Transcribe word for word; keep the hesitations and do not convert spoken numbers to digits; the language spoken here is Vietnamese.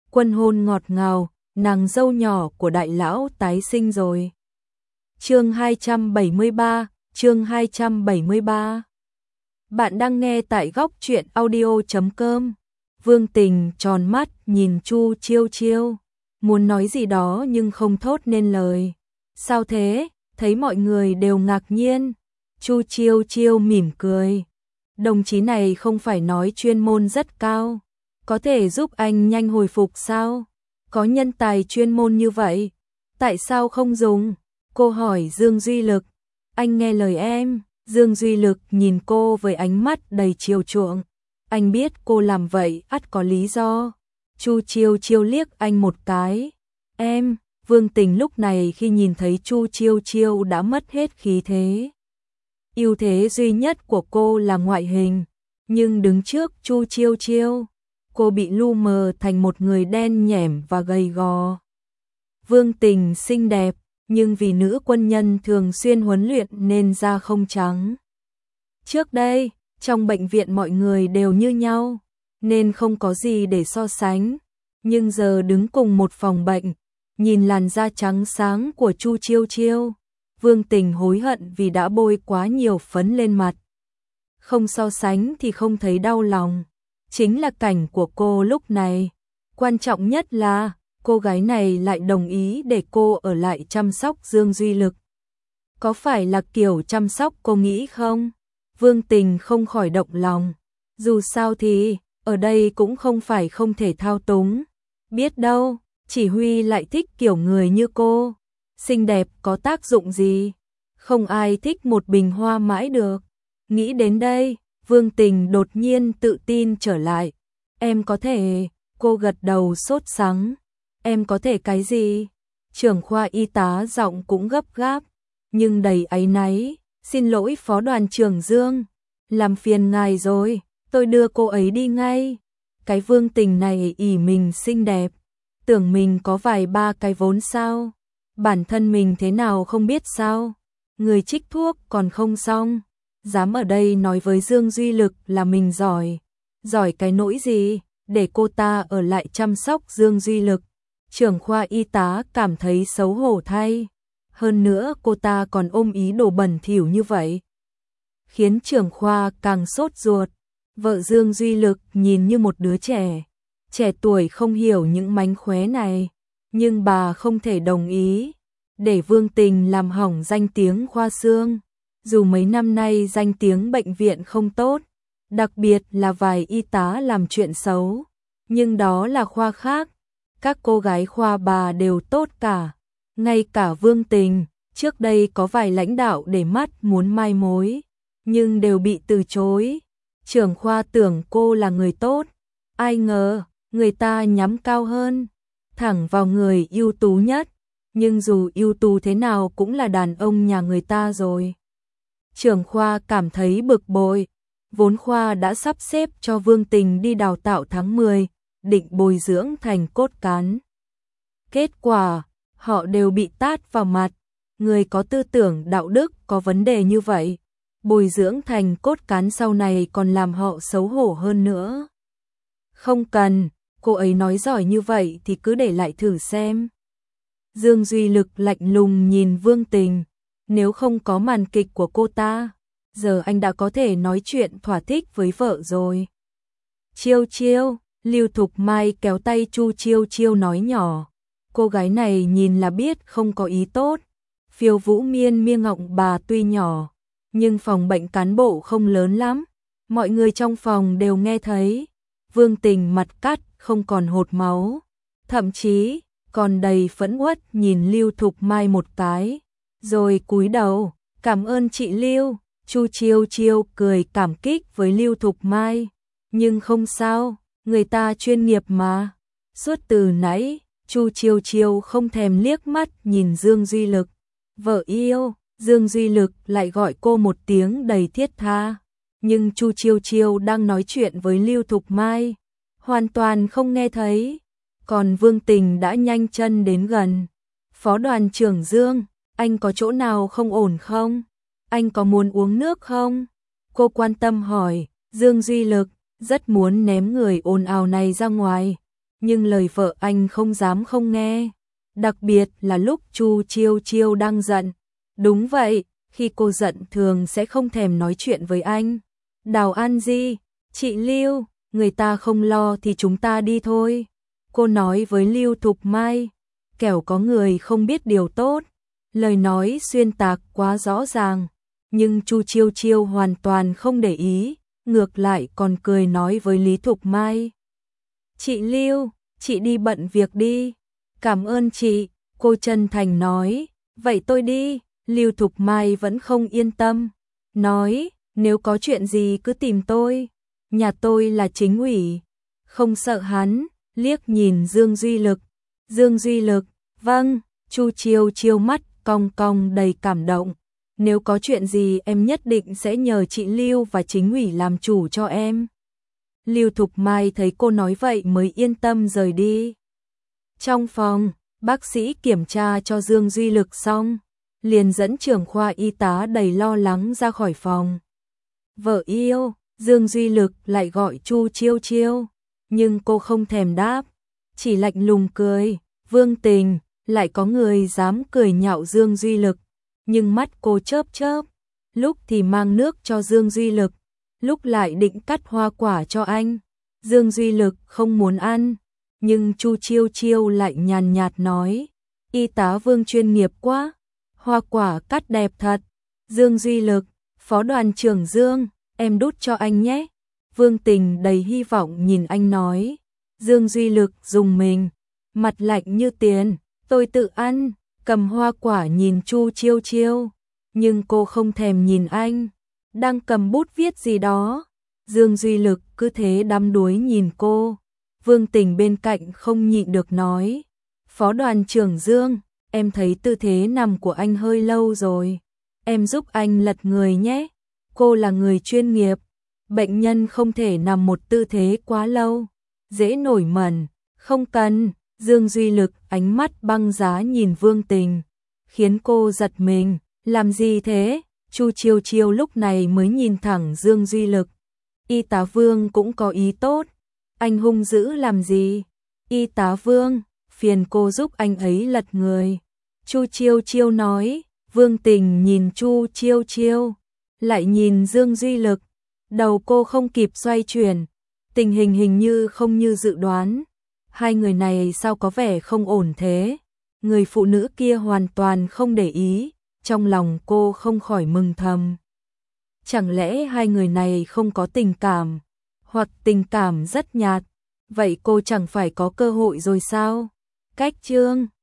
Quân hôn ngọt ngào, nàng dâu nhỏ của đại lão tái sinh rồi. Chương hai trăm bảy mươi ba, chương hai trăm bảy mươi ba. Bạn đang nghe tại góc truyện audio chấm com. Vương Tình tròn mắt nhìn Chu Chiêu Chiêu, muốn nói gì đó nhưng không thốt nên lời. Sao thế? Thấy mọi người đều ngạc nhiên. Chu Chiêu Chiêu mỉm cười. Đồng chí này không phải nói chuyên môn rất cao, có thể giúp anh nhanh hồi phục sao? Có nhân tài chuyên môn như vậy, tại sao không dùng? Cô hỏi Dương Duy Lực. Anh nghe lời em. Dương Duy Lực nhìn cô với ánh mắt đầy chiều chuộng. Anh biết cô làm vậy ắt có lý do. Chu Chiêu Chiêu liếc anh một cái. Em, Vương Tình lúc này khi nhìn thấy Chu Chiêu Chiêu đã mất hết khí thế. Ưu thế duy nhất của cô là ngoại hình, nhưng đứng trước Chu Chiêu Chiêu, cô bị lu mờ thành một người đen nhẻm và gầy gò. Vương Tình xinh đẹp, nhưng vì nữ quân nhân thường xuyên huấn luyện nên da không trắng. Trước đây, trong bệnh viện mọi người đều như nhau, nên không có gì để so sánh. Nhưng giờ đứng cùng một phòng bệnh, nhìn làn da trắng sáng của Chu Chiêu Chiêu, Vương Tình hối hận vì đã bôi quá nhiều phấn lên mặt. Không so sánh thì không thấy đau lòng. Chính là cảnh của cô lúc này. Quan trọng nhất là cô gái này lại đồng ý để cô ở lại chăm sóc Dương Duy Lực. Có phải là kiểu chăm sóc cô nghĩ không? Vương Tình không khỏi động lòng. Dù sao thì, ở đây cũng không phải không thể thao túng. Biết đâu, chỉ huy lại thích kiểu người như cô. Xinh đẹp có tác dụng gì? Không ai thích một bình hoa mãi được. Nghĩ đến đây, Vương Tình đột nhiên tự tin trở lại. Em có thể, cô gật đầu sốt sắng. Em có thể cái gì? Trưởng khoa y tá giọng cũng gấp gáp, nhưng đầy áy náy. Xin lỗi phó đoàn trưởng Dương, làm phiền ngài rồi, tôi đưa cô ấy đi ngay. Cái Vương Tình này ỷ mình xinh đẹp, tưởng mình có vài ba cái vốn sao? Bản thân mình thế nào không biết sao? Người trích thuốc còn không xong, dám ở đây nói với Dương Duy Lực là mình giỏi. Giỏi cái nỗi gì, để cô ta ở lại chăm sóc Dương Duy Lực. Trưởng khoa y tá cảm thấy xấu hổ thay. Hơn nữa cô ta còn ôm ý đồ bẩn thỉu như vậy, khiến trưởng khoa càng sốt ruột. Vợ Dương Duy Lực nhìn như một đứa trẻ, trẻ tuổi không hiểu những mánh khóe này, nhưng bà không thể đồng ý để Vương Tình làm hỏng danh tiếng khoa xương. Dù mấy năm nay danh tiếng bệnh viện không tốt, đặc biệt là vài y tá làm chuyện xấu, nhưng đó là khoa khác. Các cô gái khoa bà đều tốt cả. Ngay cả Vương Tình, trước đây có vài lãnh đạo để mắt muốn mai mối, nhưng đều bị từ chối. Trưởng khoa tưởng cô là người tốt, ai ngờ, người ta nhắm cao hơn, thẳng vào người ưu tú nhất, nhưng dù ưu tú thế nào cũng là đàn ông nhà người ta rồi. Trưởng khoa cảm thấy bực bội, vốn khoa đã sắp xếp cho Vương Tình đi đào tạo tháng mười, định bồi dưỡng thành cốt cán. Kết quả, họ đều bị tát vào mặt. Người có tư tưởng đạo đức có vấn đề như vậy, bồi dưỡng thành cốt cán sau này còn làm họ xấu hổ hơn nữa. Không cần, cô ấy nói giỏi như vậy thì cứ để lại thử xem. Dương Duy Lực lạnh lùng nhìn Vương Tình. Nếu không có màn kịch của cô ta, giờ anh đã có thể nói chuyện thỏa thích với vợ rồi. Chiêu Chiêu, Lưu Thục Mai kéo tay Chu Chiêu Chiêu nói nhỏ. Cô gái này nhìn là biết không có ý tốt. Phiêu Vũ Miên miên ngọng bà tuy nhỏ, nhưng phòng bệnh cán bộ không lớn lắm. Mọi người trong phòng đều nghe thấy. Vương Tình mặt cắt không còn hột máu, thậm chí còn đầy phẫn uất nhìn Lưu Thục Mai một cái, rồi cúi đầu, cảm ơn chị Lưu. Chu Chiêu Chiêu cười cảm kích với Lưu Thục Mai, nhưng không sao, người ta chuyên nghiệp mà. Suốt từ nãy, Chu Chiêu Chiêu không thèm liếc mắt nhìn Dương Duy Lực. Vợ yêu, Dương Duy Lực lại gọi cô một tiếng đầy thiết tha, nhưng Chu Chiêu Chiêu đang nói chuyện với Lưu Thục Mai, hoàn toàn không nghe thấy. Còn Vương Tình đã nhanh chân đến gần. Phó đoàn trưởng Dương, anh có chỗ nào không ổn không? Anh có muốn uống nước không? Cô quan tâm hỏi. Dương Duy Lực rất muốn ném người ồn ào này ra ngoài, nhưng lời vợ anh không dám không nghe, đặc biệt là lúc Chu Chiêu Chiêu đang giận. Đúng vậy, khi cô giận thường sẽ không thèm nói chuyện với anh. Đào An Di, chị Lưu, người ta không lo thì chúng ta đi thôi. Cô nói với Lưu Thục Mai, kẻo có người không biết điều tốt. Lời nói xuyên tạc quá rõ ràng, nhưng Chu Chiêu Chiêu hoàn toàn không để ý, ngược lại còn cười nói với Lý Thục Mai. Chị Lưu, chị đi bận việc đi. Cảm ơn chị, cô chân thành nói. Vậy tôi đi. Lưu Thục Mai vẫn không yên tâm, nói, nếu có chuyện gì cứ tìm tôi, nhà tôi là chính ủy. Không sợ hắn, liếc nhìn Dương Duy Lực. Dương Duy Lực, vâng. Chu Chiêu Chiêu mắt cong cong đầy cảm động. Nếu có chuyện gì em nhất định sẽ nhờ chị Lưu và chính ủy làm chủ cho em. Lưu Thục Mai thấy cô nói vậy mới yên tâm rời đi. Trong phòng, bác sĩ kiểm tra cho Dương Duy Lực xong, liền dẫn trưởng khoa y tá đầy lo lắng ra khỏi phòng. Vợ yêu, Dương Duy Lực lại gọi Chu Chiêu Chiêu, nhưng cô không thèm đáp, chỉ lạnh lùng cười. Vương Tình, lại có người dám cười nhạo Dương Duy Lực, nhưng mắt cô chớp chớp, lúc thì mang nước cho Dương Duy Lực, lúc lại định cắt hoa quả cho anh. Dương Duy Lực không muốn ăn, nhưng Chu Chiêu Chiêu lại nhàn nhạt nói, y tá Vương chuyên nghiệp quá, hoa quả cắt đẹp thật. Dương Duy Lực, phó đoàn trưởng Dương, em đút cho anh nhé. Vương Tình đầy hy vọng nhìn anh nói. Dương Duy Lực dùng mình, mặt lạnh như tiền, tôi tự ăn. Cầm hoa quả nhìn Chu Chiêu Chiêu, nhưng cô không thèm nhìn anh, đang cầm bút viết gì đó. Dương Duy Lực cứ thế đắm đuối nhìn cô. Vương Tình bên cạnh không nhịn được nói, phó đoàn trưởng Dương, em thấy tư thế nằm của anh hơi lâu rồi, em giúp anh lật người nhé. Cô là người chuyên nghiệp, bệnh nhân không thể nằm một tư thế quá lâu, dễ nổi mẩn. Không cần. Dương Duy Lực ánh mắt băng giá nhìn Vương Tình, khiến cô giật mình. Làm gì thế? Chu Chiêu Chiêu lúc này mới nhìn thẳng Dương Duy Lực. Y tá Vương cũng có ý tốt, anh hung dữ làm gì? Y tá Vương, phiền cô giúp anh ấy lật người. Chu Chiêu Chiêu nói. Vương Tình nhìn Chu Chiêu Chiêu, lại nhìn Dương Duy Lực, đầu cô không kịp xoay chuyển, tình hình hình như không như dự đoán. Hai người này sao có vẻ không ổn thế? Người phụ nữ kia hoàn toàn không để ý, trong lòng cô không khỏi mừng thầm. Chẳng lẽ hai người này không có tình cảm, hoặc tình cảm rất nhạt, vậy cô chẳng phải có cơ hội rồi sao? Cách chương